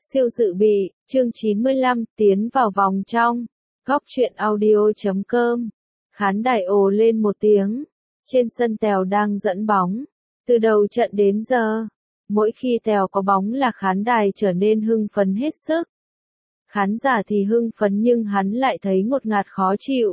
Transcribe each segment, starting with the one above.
Siêu dự bị, chương 95, tiến vào vòng trong. Góc truyện audio.com. Khán đài ồ lên một tiếng. Trên sân Tèo đang dẫn bóng. Từ đầu trận đến giờ, mỗi khi Tèo có bóng là khán đài trở nên hưng phấn hết sức. Khán giả thì hưng phấn nhưng hắn lại thấy ngột ngạt khó chịu.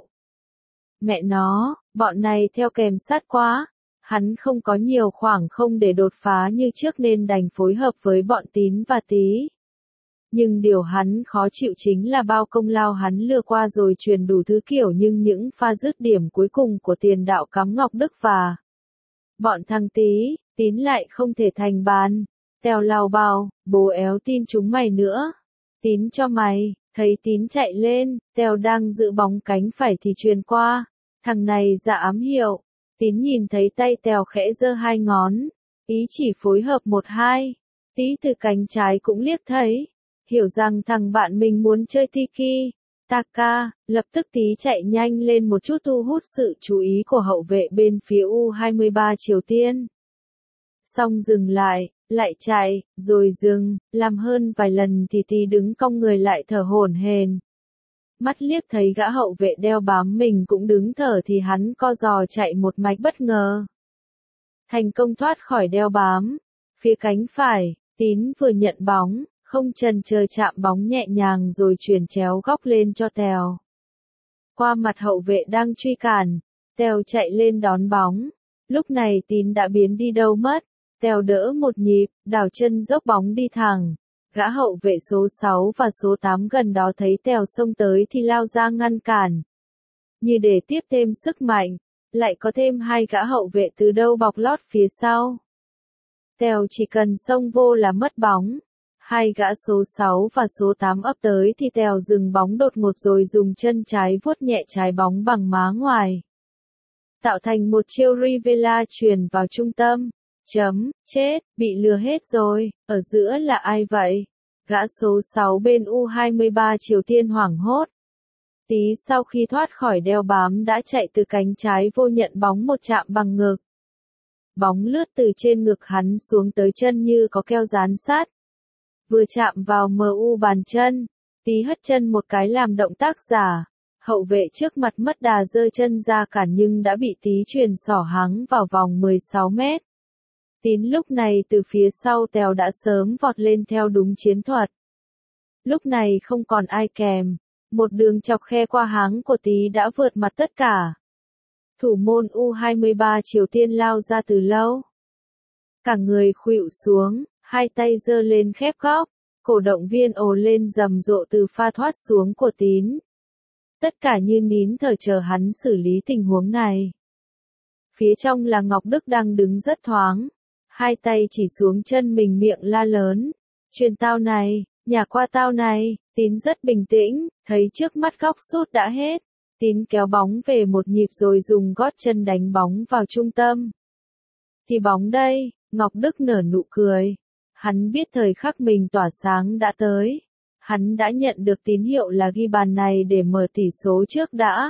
Mẹ nó, bọn này theo kèm sát quá. Hắn không có nhiều khoảng không để đột phá như trước nên đành phối hợp với bọn Tín và Tí. Nhưng điều hắn khó chịu chính là bao công lao hắn lừa qua rồi truyền đủ thứ kiểu nhưng những pha dứt điểm cuối cùng của tiền đạo cắm Ngọc Đức và bọn thằng Tí, Tín lại không thể thành bàn. Tèo lao bao, bố éo tin chúng mày nữa. Tín cho mày, thấy Tín chạy lên, Tèo đang giữ bóng cánh phải thì truyền qua. Thằng này ra ám hiệu. Tín nhìn thấy tay Tèo khẽ giơ hai ngón, ý chỉ phối hợp 1-2. Tí từ cánh trái cũng liếc thấy, hiểu rằng thằng bạn mình muốn chơi tiki taka, lập tức Tí chạy nhanh lên một chút thu hút sự chú ý của hậu vệ bên phía U23 Triều Tiên. Xong dừng lại chạy, rồi dừng, làm hơn vài lần thì Tí đứng cong người lại thở hổn hển. Mắt liếc thấy gã hậu vệ đeo bám mình cũng đứng thở thì hắn co giò chạy một mạch bất ngờ. Thành công thoát khỏi đeo bám. Phía cánh phải, Tín vừa nhận bóng, không chần chờ chạm bóng nhẹ nhàng rồi chuyền chéo góc lên cho Tèo. Qua mặt hậu vệ đang truy cản, Tèo chạy lên đón bóng. Lúc này Tín đã biến đi đâu mất. Tèo đỡ một nhịp, đảo chân dốc bóng đi thẳng. Gã hậu vệ số 6 và số 8 gần đó thấy Tèo xông tới thì lao ra ngăn cản. Như để tiếp thêm sức mạnh, lại có thêm hai gã hậu vệ từ đâu bọc lót phía sau. Tèo chỉ cần xông vô là mất bóng. Hai gã số 6 và số 8 ấp tới thì Tèo dừng bóng đột ngột rồi dùng chân trái vuốt nhẹ trái bóng bằng má ngoài. Tạo thành một chiêu Rivera truyền vào trung tâm. Chết, bị lừa hết rồi, ở giữa là ai vậy? Gã số 6 bên U23 Triều Tiên hoảng hốt. Tí sau khi thoát khỏi đeo bám đã chạy từ cánh trái vô nhận bóng một chạm bằng ngực. Bóng lướt từ trên ngực hắn xuống tới chân như có keo dán sát. Vừa chạm vào MU bàn chân, Tí hất chân một cái làm động tác giả. Hậu vệ trước mặt mất đà giơ chân ra cản nhưng đã bị Tí chuyền xỏ háng vào vòng 16 mét. Tín lúc này từ phía sau Tèo đã sớm vọt lên theo đúng chiến thuật. Lúc này không còn ai kèm, một đường chọc khe qua háng của Tí đã vượt mặt tất cả. Thủ môn U23 Triều Tiên lao ra từ lâu. Cả người khuỵu xuống, hai tay giơ lên khép góc, cổ động viên ồ lên rầm rộ từ pha thoát xuống của Tín. Tất cả như nín thở chờ hắn xử lý tình huống này. Phía trong là Ngọc Đức đang đứng rất thoáng. Hai tay chỉ xuống chân mình miệng la lớn. Chuyền tao này, nhả qua tao này. Tín rất bình tĩnh, thấy trước mắt góc sút đã hết. Tín kéo bóng về một nhịp rồi dùng gót chân đánh bóng vào trung tâm. Thì bóng đây, Ngọc Đức nở nụ cười. Hắn biết thời khắc mình tỏa sáng đã tới. Hắn đã nhận được tín hiệu là ghi bàn này để mở tỷ số trước đã.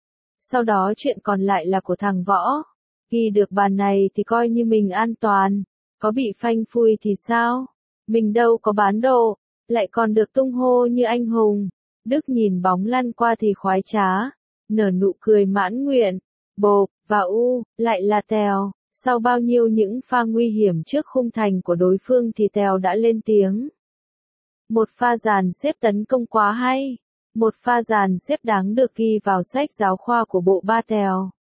Sau đó chuyện còn lại là của thằng Võ. Ghi được bàn này thì coi như mình an toàn, có bị phanh phui thì sao? Mình đâu có bán đồ, lại còn được tung hô như anh hùng. Đức nhìn bóng lăn qua thì khoái trá, nở nụ cười mãn nguyện. Bộp, và lại là Tèo. Sau bao nhiêu những pha nguy hiểm trước khung thành của đối phương thì Tèo đã lên tiếng. Một pha dàn xếp tấn công quá hay. Một pha dàn xếp đáng được ghi vào sách giáo khoa của bộ ba Tèo.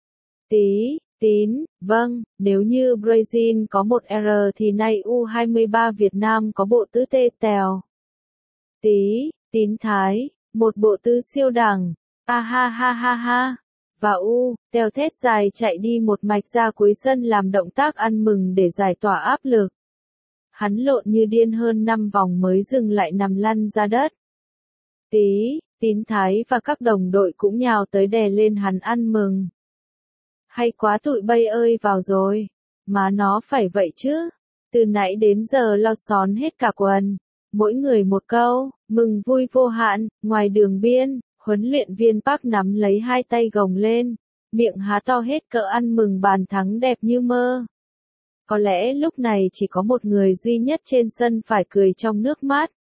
Tín, vâng, nếu như Brazil có một R thì nay U23 Việt Nam có bộ tứ T Tèo. Tín Thái, một bộ tứ siêu đẳng, ha. Và Tèo thét dài chạy đi một mạch ra cuối sân làm động tác ăn mừng để giải tỏa áp lực. Hắn lộn như điên hơn 5 vòng mới dừng lại nằm lăn ra đất. Tín Thái và các đồng đội cũng nhào tới đè lên hắn ăn mừng. Hay quá tụi bay ơi vào rồi. Má nó phải vậy chứ. Từ nãy đến giờ lo xón hết cả quần. Mỗi người một câu, mừng vui vô hạn. Ngoài đường biên, huấn luyện viên Park nắm lấy hai tay gồng lên. Miệng há to hết cỡ ăn mừng bàn thắng đẹp như mơ. Có lẽ lúc này chỉ có một người duy nhất trên sân phải cười trong nước mắt.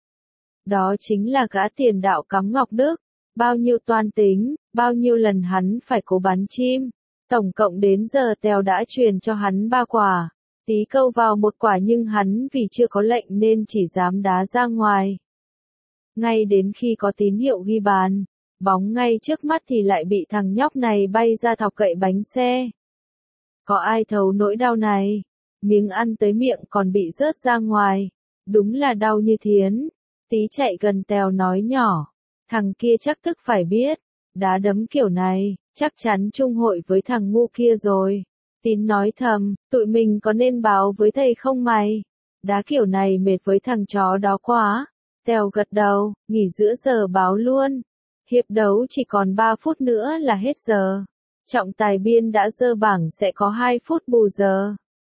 Đó chính là gã tiền đạo cắm Ngọc Đức. Bao nhiêu toan tính, bao nhiêu lần hắn phải cố bắn chim. Tổng cộng đến giờ Tèo đã truyền cho hắn 3 quả. Tí câu vào 1 quả nhưng hắn vì chưa có lệnh nên chỉ dám đá ra ngoài. Ngay đến khi có tín hiệu ghi bàn, bóng ngay trước mắt thì lại bị thằng nhóc này bay ra thọc gậy bánh xe. Có ai thấu nỗi đau này? Miếng ăn tới miệng còn bị rớt ra ngoài. Đúng là đau như thiến. Tí chạy gần Tèo nói nhỏ. Thằng kia chắc thức phải biết. Đá đấm kiểu này, chắc chắn chung hội với thằng ngu kia rồi. Tín nói thầm, tụi mình có nên báo với thầy không mày? Đá kiểu này mệt với thằng chó đó quá. Tèo gật đầu, nghỉ giữa giờ báo luôn. Hiệp đấu chỉ còn 3 phút nữa là hết giờ. Trọng tài biên đã dơ bảng sẽ có 2 phút bù giờ.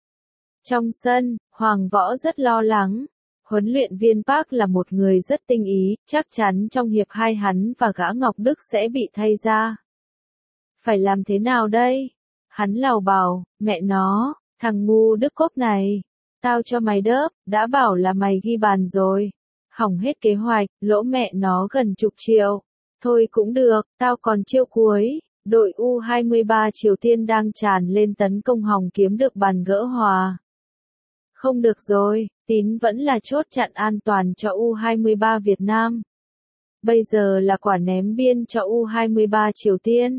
Trong sân, Hoàng Võ rất lo lắng. Huấn luyện viên Park là một người rất tinh ý, chắc chắn trong hiệp 2 hắn và gã Ngọc Đức sẽ bị thay ra. Phải làm thế nào đây? Hắn lào bảo, mẹ nó, thằng ngu Đức Cốc này. Tao cho mày đớp, đã bảo là mày ghi bàn rồi. Hỏng hết kế hoạch, lỗ mẹ nó gần chục triệu. Thôi cũng được, tao còn chiêu cuối. Đội U23 Triều Tiên đang tràn lên tấn công hòng kiếm được bàn gỡ hòa. Không được rồi, Tín vẫn là chốt chặn an toàn cho U23 Việt Nam. Bây giờ là quả ném biên cho U23 Triều Tiên.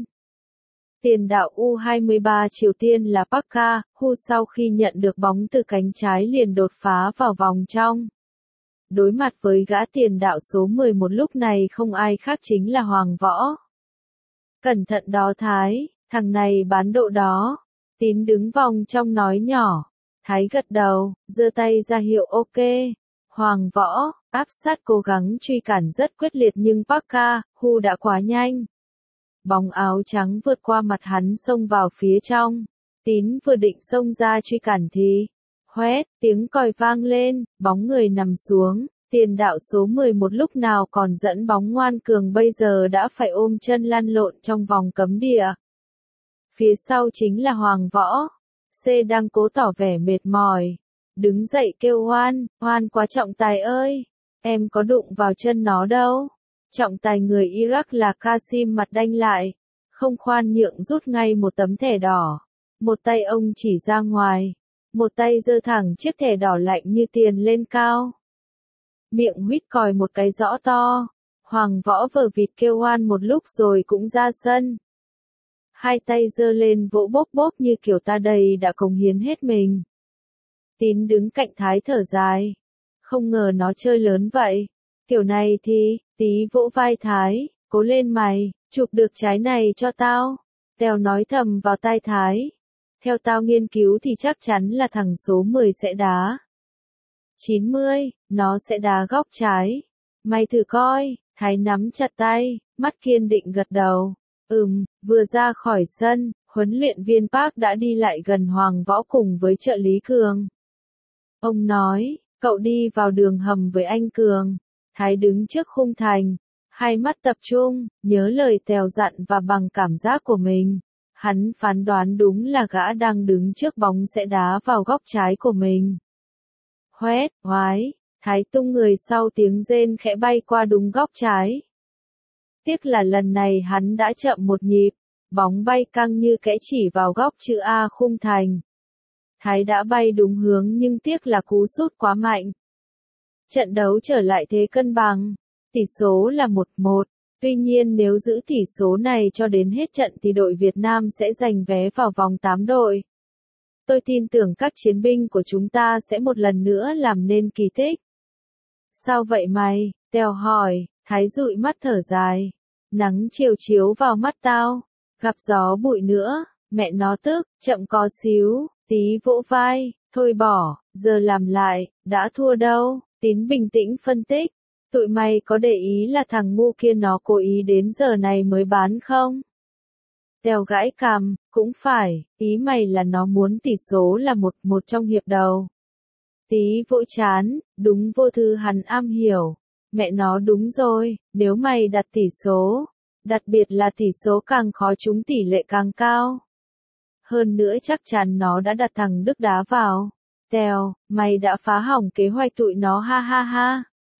Tiền đạo U23 Triều Tiên là Park Ha-woo sau khi nhận được bóng từ cánh trái liền đột phá vào vòng trong. Đối mặt với gã tiền đạo số 11 lúc này không ai khác chính là Hoàng Võ. Cẩn thận đó Thái, thằng này bán độ đó. Tín đứng vòng trong nói nhỏ. Thái gật đầu, giơ tay ra hiệu ok. Hoàng Võ, áp sát cố gắng truy cản rất quyết liệt nhưng Park Ha-woo đã quá nhanh. Bóng áo trắng vượt qua mặt hắn xông vào phía trong. Tín vừa định xông ra truy cản thì hoét, tiếng còi vang lên, bóng người nằm xuống. Tiền đạo số 11 lúc nào còn dẫn bóng ngoan cường bây giờ đã phải ôm chân lăn lộn trong vòng cấm địa. Phía sau chính là Hoàng Võ. C đang cố tỏ vẻ mệt mỏi. Đứng dậy kêu oan, oan quá trọng tài ơi. Em có đụng vào chân nó đâu. Trọng tài người Iraq là Qasim mặt đanh lại. Không khoan nhượng rút ngay một tấm thẻ đỏ. Một tay ông chỉ ra ngoài. Một tay giơ thẳng chiếc thẻ đỏ lạnh như tiền lên cao. Miệng huýt còi một cái rõ to. Hoàng Võ vờ vịt kêu oan một lúc rồi cũng ra sân. Hai tay giơ lên vỗ bốp bốp như kiểu ta đây đã cống hiến hết mình. Tín đứng cạnh Thái thở dài. Không ngờ nó chơi lớn vậy. Kiểu này thì, Tí vỗ vai Thái, cố lên mày, chụp được trái này cho tao. Tèo nói thầm vào tai Thái. Theo tao nghiên cứu thì chắc chắn là thằng số 10 sẽ đá. 90, nó sẽ đá góc trái. Mày thử coi, Thái nắm chặt tay, mắt kiên định gật đầu. Vừa ra khỏi sân, huấn luyện viên Park đã đi lại gần Hoàng Võ cùng với trợ lý Cường. Ông nói, cậu đi vào đường hầm với anh Cường. Thái đứng trước khung thành, hai mắt tập trung, nhớ lời Tèo dặn và bằng cảm giác của mình. Hắn phán đoán đúng là gã đang đứng trước bóng sẽ đá vào góc trái của mình. Hoét, hoái, Thái tung người sau tiếng rên khẽ bay qua đúng góc trái. Tiếc là lần này hắn đã chậm một nhịp, bóng bay căng như kẽ chỉ vào góc chữ A khung thành. Thái đã bay đúng hướng nhưng tiếc là cú sút quá mạnh. Trận đấu trở lại thế cân bằng, tỷ số là 1-1. Tuy nhiên nếu giữ tỷ số này cho đến hết trận thì đội Việt Nam sẽ giành vé vào vòng 8 đội. Tôi tin tưởng các chiến binh của chúng ta sẽ một lần nữa làm nên kỳ tích. Sao vậy mày? Tèo hỏi, Thái dụi mắt thở dài. Nắng chiều chiếu vào mắt tao, gặp gió bụi nữa, mẹ nó tức, chậm có xíu, Tí vỗ vai, thôi bỏ, giờ làm lại, đã thua đâu. Tín bình tĩnh phân tích, tụi mày có để ý là thằng ngu kia nó cố ý đến giờ này mới bán không? Tèo gãi cằm, cũng phải, ý mày là nó muốn tỷ số là 1-1 trong hiệp đầu. Tí vỗ chán, đúng vô thư hắn am hiểu. Mẹ nó đúng rồi, nếu mày đặt tỷ số, đặc biệt là tỷ số càng khó trúng tỷ lệ càng cao. Hơn nữa chắc chắn nó đã đặt thằng Đức đá vào. Tèo, mày đã phá hỏng kế hoạch tụi nó ha ha ha.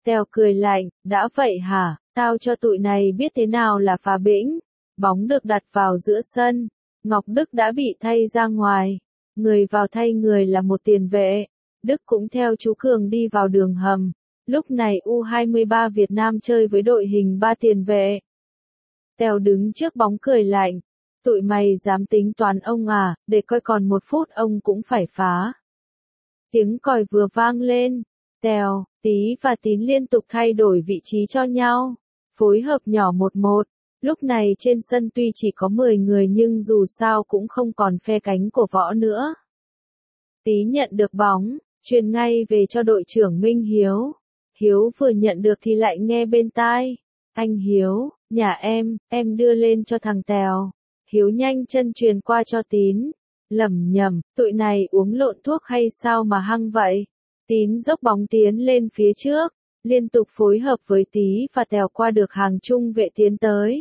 Tèo cười lạnh, đã vậy hả, tao cho tụi này biết thế nào là phá bĩnh. Bóng được đặt vào giữa sân, Ngọc Đức đã bị thay ra ngoài. Người vào thay người là một tiền vệ. Đức cũng theo chú Cường đi vào đường hầm. Lúc này U23 Việt Nam chơi với đội hình 3 tiền vệ. Tèo đứng trước bóng cười lạnh. Tụi mày dám tính toán ông à, để coi còn 1 phút ông cũng phải phá. Tiếng còi vừa vang lên. Tèo, Tí và Tín liên tục thay đổi vị trí cho nhau. Phối hợp nhỏ 1-1. Lúc này trên sân tuy chỉ có 10 người nhưng dù sao cũng không còn phe cánh của Võ nữa. Tí nhận được bóng, truyền ngay về cho đội trưởng Minh Hiếu. Hiếu vừa nhận được thì lại nghe bên tai. Anh Hiếu, nhà em đưa lên cho thằng Tèo. Hiếu nhanh chân truyền qua cho Tín. Lẩm nhẩm, tụi này uống lộn thuốc hay sao mà hăng vậy? Tín dốc bóng tiến lên phía trước, liên tục phối hợp với Tí và Tèo qua được hàng trung vệ tiến tới.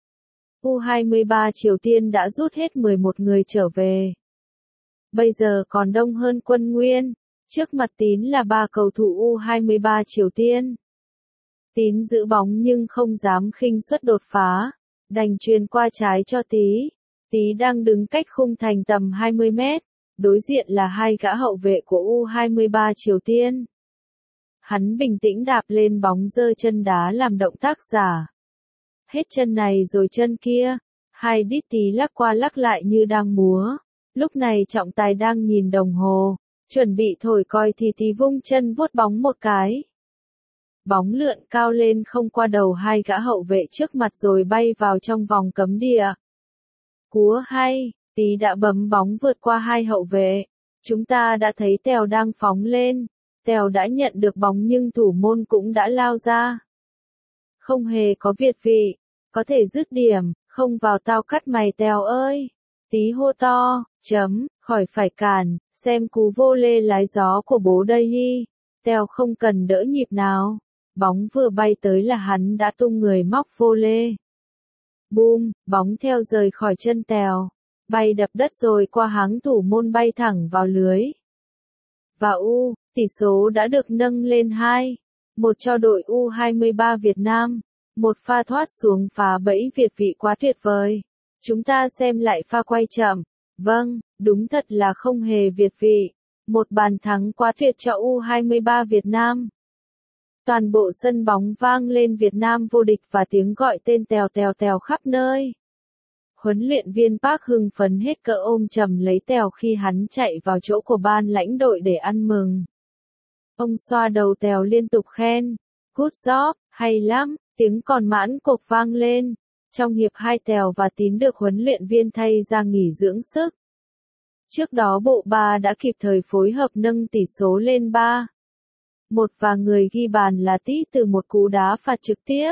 U23 Triều Tiên đã rút hết 11 người trở về. Bây giờ còn đông hơn Quân Nguyên, trước mặt Tín là 3 cầu thủ U23 Triều Tiên. Tín giữ bóng nhưng không dám khinh suất đột phá, đành truyền qua trái cho Tí. Tí đang đứng cách khung thành tầm 20 mét, đối diện là 2 gã hậu vệ của U23 Triều Tiên. Hắn bình tĩnh đạp lên bóng giơ chân đá làm động tác giả. Hết chân này rồi chân kia, 2 đít Tí lắc qua lắc lại như đang múa. Lúc này trọng tài đang nhìn đồng hồ, chuẩn bị thổi còi thì Tí vung chân vuốt bóng một cái. Bóng lượn cao lên không qua đầu 2 gã hậu vệ trước mặt rồi bay vào trong vòng cấm địa. Cúa hay, Tí đã bấm bóng vượt qua 2 hậu vệ. Chúng ta đã thấy Tèo đang phóng lên. Tèo đã nhận được bóng nhưng thủ môn cũng đã lao ra. Không hề có việt vị, có thể dứt điểm, không vào tao cắt mày Tèo ơi. Tí hô to, khỏi phải cản, xem cú vô lê lái gió của bố đây hi. Tèo không cần đỡ nhịp nào. Bóng vừa bay tới là hắn đã tung người móc vô lê. Boom, bóng theo rời khỏi chân Tèo. Bay đập đất rồi qua háng thủ môn bay thẳng vào lưới. Và tỷ số đã được nâng lên 2-1 cho đội U23 Việt Nam. Một pha thoát xuống phá bẫy việt vị quá tuyệt vời. Chúng ta xem lại pha quay chậm. Vâng, đúng thật là không hề việt vị. Một bàn thắng quá tuyệt cho U23 Việt Nam. Toàn bộ sân bóng vang lên Việt Nam vô địch và tiếng gọi tên Tèo Tèo Tèo khắp nơi. Huấn luyện viên Park hưng phấn hết cỡ ôm chầm lấy Tèo khi hắn chạy vào chỗ của ban lãnh đội để ăn mừng. Ông xoa đầu Tèo liên tục khen. Good job, hay lắm, tiếng còn mãn cộc vang lên. Trong hiệp 2 Tèo và Tín được huấn luyện viên thay ra nghỉ dưỡng sức. Trước đó bộ ba đã kịp thời phối hợp nâng tỷ số lên 3-1 và người ghi bàn là Tí từ một cú đá phạt trực tiếp.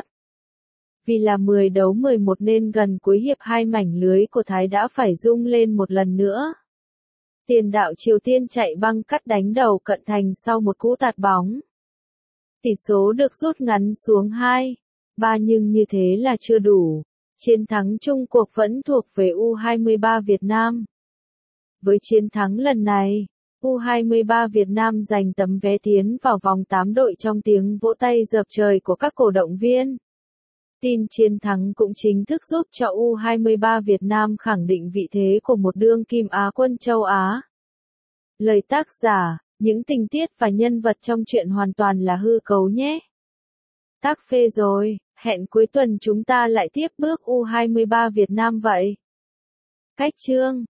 Vì là 10 đấu 11 nên gần cuối hiệp 2 mảnh lưới của Thái đã phải rung lên một lần nữa. Tiền đạo Triều Tiên chạy băng cắt đánh đầu cận thành sau một cú tạt bóng. Tỷ số được rút ngắn xuống 2-3 nhưng như thế là chưa đủ. Chiến thắng chung cuộc vẫn thuộc về U23 Việt Nam. Với chiến thắng lần này, U23 Việt Nam giành tấm vé tiến vào vòng 8 đội trong tiếng vỗ tay dập trời của các cổ động viên. Tin chiến thắng cũng chính thức giúp cho U23 Việt Nam khẳng định vị thế của một đương kim Á quân châu Á. Lời tác giả, những tình tiết và nhân vật trong truyện hoàn toàn là hư cấu nhé. Tác phê rồi, hẹn cuối tuần chúng ta lại tiếp bước U23 Việt Nam vậy. Cách chương